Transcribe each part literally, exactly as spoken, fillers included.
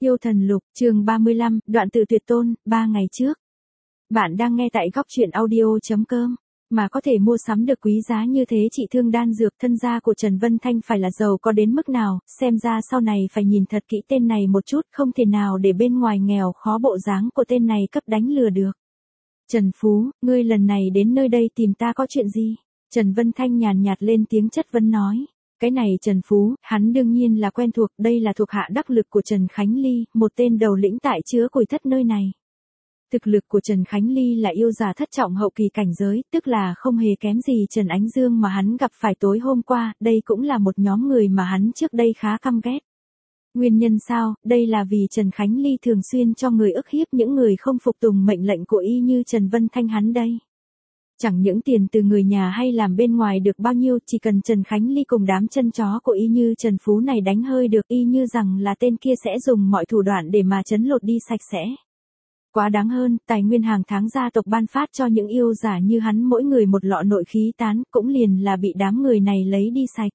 Yêu thần lục, chương ba mươi lăm, đoạn từ tuyệt tôn, ba ngày trước. Bạn đang nghe tại góc truyện audio.com. Mà có thể mua sắm được quý giá như thế trị thương đan dược, thân gia của Trần Vân Thanh phải là giàu có đến mức nào, xem ra sau này phải nhìn thật kỹ tên này một chút, không thể nào để bên ngoài nghèo khó bộ dáng của tên này cấp đánh lừa được. Trần Phú, ngươi lần này đến nơi đây tìm ta có chuyện gì? Trần Vân Thanh nhàn nhạt lên tiếng chất vấn nói. Cái này Trần Phú, hắn đương nhiên là quen thuộc, đây là thuộc hạ đắc lực của Trần Khánh Ly, một tên đầu lĩnh tại chứa củi thất nơi này. Thực lực của Trần Khánh Ly là yêu giả thất trọng hậu kỳ cảnh giới, tức là không hề kém gì Trần Ánh Dương mà hắn gặp phải tối hôm qua, đây cũng là một nhóm người mà hắn trước đây khá căm ghét. Nguyên nhân sao? Đây là vì Trần Khánh Ly thường xuyên cho người ức hiếp những người không phục tùng mệnh lệnh của y như Trần Vân Thanh hắn đây. Chẳng những tiền từ người nhà hay làm bên ngoài được bao nhiêu, chỉ cần Trần Khánh Ly cùng đám chân chó của y như Trần Phú này đánh hơi được y như rằng là tên kia sẽ dùng mọi thủ đoạn để mà trấn lột đi sạch sẽ. Quá đáng hơn, tài nguyên hàng tháng gia tộc ban phát cho những yêu giả như hắn mỗi người một lọ nội khí tán, cũng liền là bị đám người này lấy đi sạch.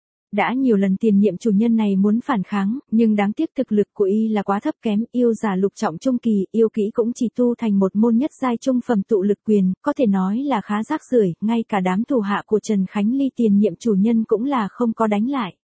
Đã nhiều lần tiền nhiệm chủ nhân này muốn phản kháng, nhưng đáng tiếc thực lực của y là quá thấp kém, yêu giả lục trọng trung kỳ, yêu kỹ cũng chỉ tu thành một môn nhất giai trung phẩm tụ lực quyền, có thể nói là khá rác rưởi, ngay cả đám thủ hạ của Trần Khánh Ly tiền nhiệm chủ nhân cũng là không có đánh lại.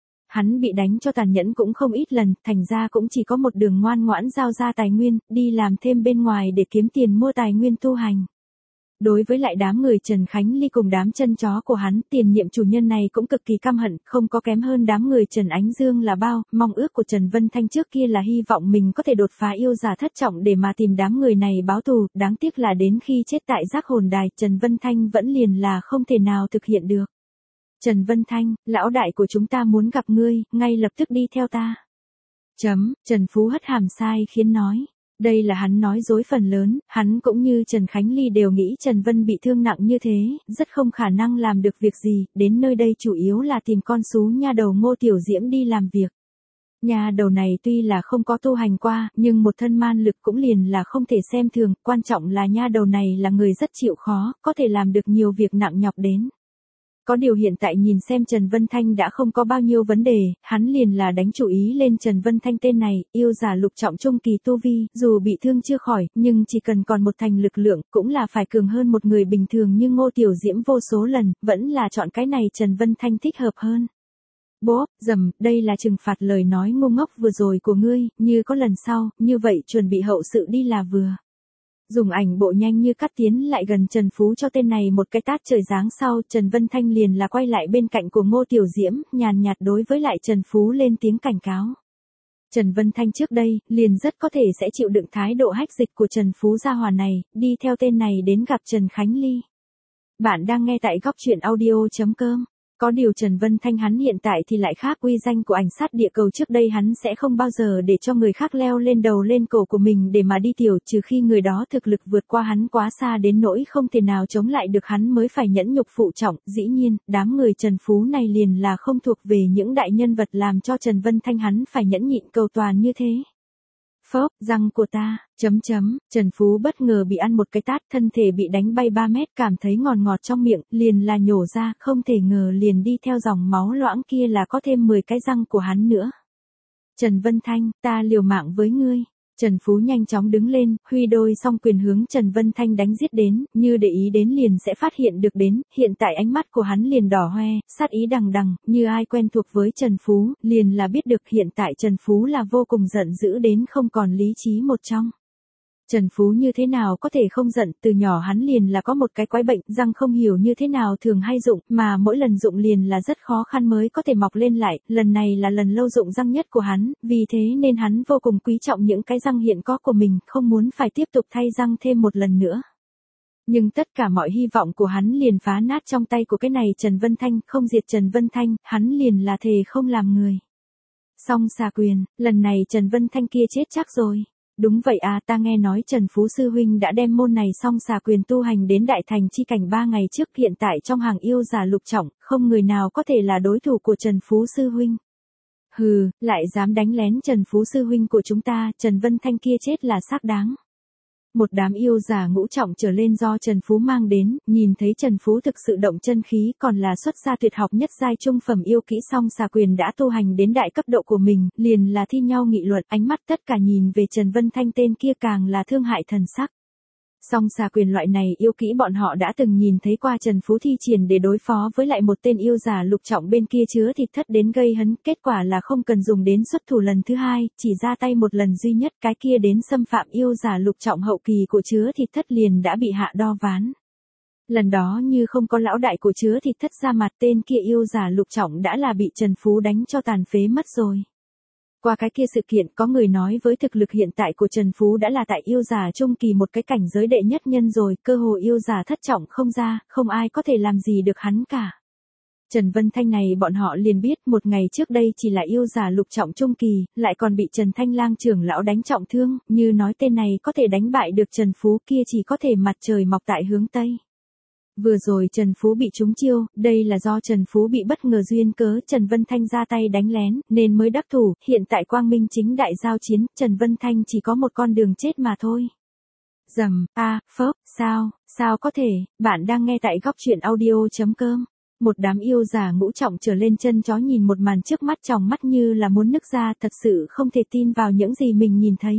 Hắn bị đánh cho tàn nhẫn cũng không ít lần, thành ra cũng chỉ có một đường ngoan ngoãn giao ra tài nguyên, đi làm thêm bên ngoài để kiếm tiền mua tài nguyên tu hành. Đối với lại đám người Trần Khánh Ly cùng đám chân chó của hắn, tiền nhiệm chủ nhân này cũng cực kỳ căm hận, không có kém hơn đám người Trần Ánh Dương là bao, mong ước của Trần Vân Thanh trước kia là hy vọng mình có thể đột phá yêu giả thất trọng để mà tìm đám người này báo thù, đáng tiếc là đến khi chết tại giác hồn đài, Trần Vân Thanh vẫn liền là không thể nào thực hiện được. Trần Vân Thanh, lão đại của chúng ta muốn gặp ngươi, ngay lập tức đi theo ta. Chấm, Trần Phú hất hàm sai khiến nói. Đây là hắn nói dối phần lớn, hắn cũng như Trần Khánh Ly đều nghĩ Trần Vân bị thương nặng như thế, rất không khả năng làm được việc gì, đến nơi đây chủ yếu là tìm con sú nha đầu Ngô Tiểu Diễm đi làm việc. Nha đầu này tuy là không có tu hành qua, nhưng một thân man lực cũng liền là không thể xem thường, quan trọng là nha đầu này là người rất chịu khó, có thể làm được nhiều việc nặng nhọc đến. Có điều hiện tại nhìn xem Trần Vân Thanh đã không có bao nhiêu vấn đề, hắn liền là đánh chủ ý lên Trần Vân Thanh tên này, yêu giả lục trọng trung kỳ tu vi, dù bị thương chưa khỏi, nhưng chỉ cần còn một thành lực lượng, cũng là phải cường hơn một người bình thường như Ngô Tiểu Diễm vô số lần, vẫn là chọn cái này Trần Vân Thanh thích hợp hơn. Bố, dầm, đây là trừng phạt lời nói ngu ngốc vừa rồi của ngươi, như có lần sau, như vậy chuẩn bị hậu sự đi là vừa. Dùng ảnh bộ nhanh như cắt tiến lại gần Trần Phú cho tên này một cái tát trời giáng sau, Trần Vân Thanh liền là quay lại bên cạnh của Ngô Tiểu Diễm, nhàn nhạt đối với lại Trần Phú lên tiếng cảnh cáo. Trần Vân Thanh trước đây, liền rất có thể sẽ chịu đựng thái độ hách dịch của Trần Phú gia hỏa này, đi theo tên này đến gặp Trần Khánh Ly. Bạn đang nghe tại góc truyện audio.com. Có điều Trần Vân Thanh hắn hiện tại thì lại khác, uy danh của ảnh sát địa cầu trước đây hắn sẽ không bao giờ để cho người khác leo lên đầu lên cổ của mình để mà đi tiểu, trừ khi người đó thực lực vượt qua hắn quá xa đến nỗi không thể nào chống lại được hắn mới phải nhẫn nhục phụ trọng, dĩ nhiên, đám người Trần Phú này liền là không thuộc về những đại nhân vật làm cho Trần Vân Thanh hắn phải nhẫn nhịn cầu toàn như thế. Phớp, răng của ta, chấm chấm, Trần Phú bất ngờ bị ăn một cái tát, thân thể bị đánh bay ba mét, cảm thấy ngọt ngọt trong miệng, liền là nhổ ra, không thể ngờ liền đi theo dòng máu loãng kia là có thêm mười cái răng của hắn nữa. Trần Vân Thanh, ta liều mạng với ngươi. Trần Phú nhanh chóng đứng lên, huy đôi song quyền hướng Trần Vân Thanh đánh giết đến, như để ý đến liền sẽ phát hiện được đến, hiện tại ánh mắt của hắn liền đỏ hoe, sát ý đằng đằng, như ai quen thuộc với Trần Phú, liền là biết được hiện tại Trần Phú là vô cùng giận dữ đến không còn lý trí một trong. Trần Phú như thế nào có thể không giận, từ nhỏ hắn liền là có một cái quái bệnh, răng không hiểu như thế nào thường hay rụng, mà mỗi lần rụng liền là rất khó khăn mới có thể mọc lên lại, lần này là lần lâu rụng răng nhất của hắn, vì thế nên hắn vô cùng quý trọng những cái răng hiện có của mình, không muốn phải tiếp tục thay răng thêm một lần nữa. Nhưng tất cả mọi hy vọng của hắn liền phá nát trong tay của cái này Trần Vân Thanh, không diệt Trần Vân Thanh, hắn liền là thề không làm người. Song xà quyền, lần này Trần Vân Thanh kia chết chắc rồi. Đúng vậy à, ta nghe nói Trần Phú Sư Huynh đã đem môn này song xà quyền tu hành đến đại thành chi cảnh ba ngày trước, hiện tại trong hàng yêu giả lục trọng, không người nào có thể là đối thủ của Trần Phú Sư Huynh. Hừ, lại dám đánh lén Trần Phú Sư Huynh của chúng ta, Trần Vân Thanh kia chết là xác đáng. Một đám yêu giả ngũ trọng trở lên do Trần Phú mang đến, nhìn thấy Trần Phú thực sự động chân khí còn là xuất gia tuyệt học nhất giai trung phẩm yêu kỹ song xà quyền đã tu hành đến đại cấp độ của mình, liền là thi nhau nghị luận, ánh mắt tất cả nhìn về Trần Vân Thanh tên kia càng là thương hại thần sắc. Song xà quyền loại này yêu kỹ bọn họ đã từng nhìn thấy qua Trần Phú thi triển để đối phó với lại một tên yêu giả lục trọng bên kia chứa thịt thất đến gây hấn, kết quả là không cần dùng đến xuất thủ lần thứ hai, chỉ ra tay một lần duy nhất cái kia đến xâm phạm yêu giả lục trọng hậu kỳ của chứa thịt thất liền đã bị hạ đo ván. Lần đó như không có lão đại của chứa thịt thất ra mặt tên kia yêu giả lục trọng đã là bị Trần Phú đánh cho tàn phế mất rồi. Qua cái kia sự kiện có người nói với thực lực hiện tại của Trần Phú đã là tại yêu giả trung kỳ một cái cảnh giới đệ nhất nhân rồi, cơ hồ yêu giả thất trọng không ra, không ai có thể làm gì được hắn cả. Trần Vân Thanh này bọn họ liền biết một ngày trước đây chỉ là yêu giả lục trọng trung kỳ, lại còn bị Trần Thanh Lang trưởng lão đánh trọng thương, như nói tên này có thể đánh bại được Trần Phú kia chỉ có thể mặt trời mọc tại hướng Tây. Vừa rồi Trần Phú bị trúng chiêu, đây là do Trần Phú bị bất ngờ duyên cớ Trần Vân Thanh ra tay đánh lén, nên mới đắc thủ, hiện tại quang minh chính đại giao chiến, Trần Vân Thanh chỉ có một con đường chết mà thôi. Dầm, a, à, phớp, sao, sao có thể, bạn đang nghe tại góc truyện audio chấm com. Một đám yêu giả ngũ trọng trở lên chân chó nhìn một màn trước mắt tròng mắt như là muốn nứt ra, thật sự không thể tin vào những gì mình nhìn thấy.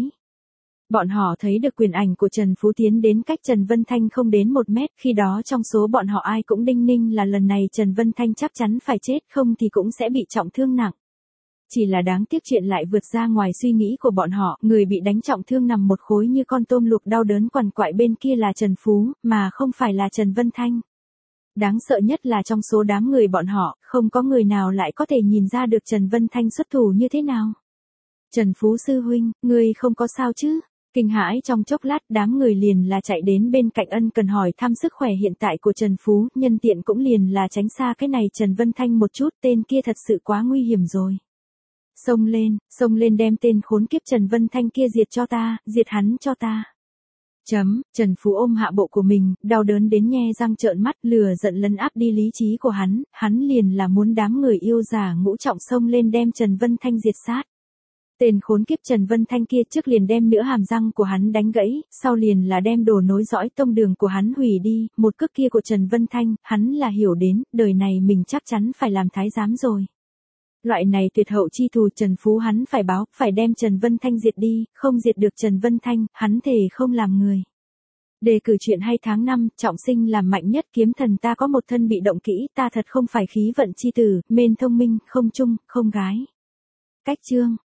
Bọn họ thấy được quyền ảnh của Trần Phú tiến đến cách Trần Vân Thanh không đến một mét, khi đó trong số bọn họ ai cũng đinh ninh là lần này Trần Vân Thanh chắc chắn phải chết không thì cũng sẽ bị trọng thương nặng. Chỉ là đáng tiếc chuyện lại vượt ra ngoài suy nghĩ của bọn họ, người bị đánh trọng thương nằm một khối như con tôm luộc đau đớn quằn quại bên kia là Trần Phú, mà không phải là Trần Vân Thanh. Đáng sợ nhất là trong số đám người bọn họ, không có người nào lại có thể nhìn ra được Trần Vân Thanh xuất thủ như thế nào. Trần Phú sư huynh, ngươi không có sao chứ? Kinh hãi trong chốc lát đám người liền là chạy đến bên cạnh ân cần hỏi thăm sức khỏe hiện tại của Trần Phú, nhân tiện cũng liền là tránh xa cái này Trần Vân Thanh một chút, tên kia thật sự quá nguy hiểm rồi. Xông lên, xông lên đem tên khốn kiếp Trần Vân Thanh kia diệt cho ta, diệt hắn cho ta. Chấm, Trần Phú ôm hạ bộ của mình, đau đớn đến nhe răng trợn mắt, lừa giận lấn áp đi lý trí của hắn, hắn liền là muốn đám người yêu giả ngũ trọng xông lên đem Trần Vân Thanh diệt sát. Tên khốn kiếp Trần Vân Thanh kia trước liền đem nửa hàm răng của hắn đánh gãy, sau liền là đem đồ nối dõi tông đường của hắn hủy đi, một cước kia của Trần Vân Thanh, hắn là hiểu đến, đời này mình chắc chắn phải làm thái giám rồi. Loại này tuyệt hậu chi thù Trần Phú hắn phải báo, phải đem Trần Vân Thanh diệt đi, không diệt được Trần Vân Thanh, hắn thề không làm người. Đề cử chuyện hay tháng năm, trọng sinh làm mạnh nhất kiếm thần ta có một thân bị động kỹ, ta thật không phải khí vận chi tử, mên thông minh, không trung, không gái. Cách chương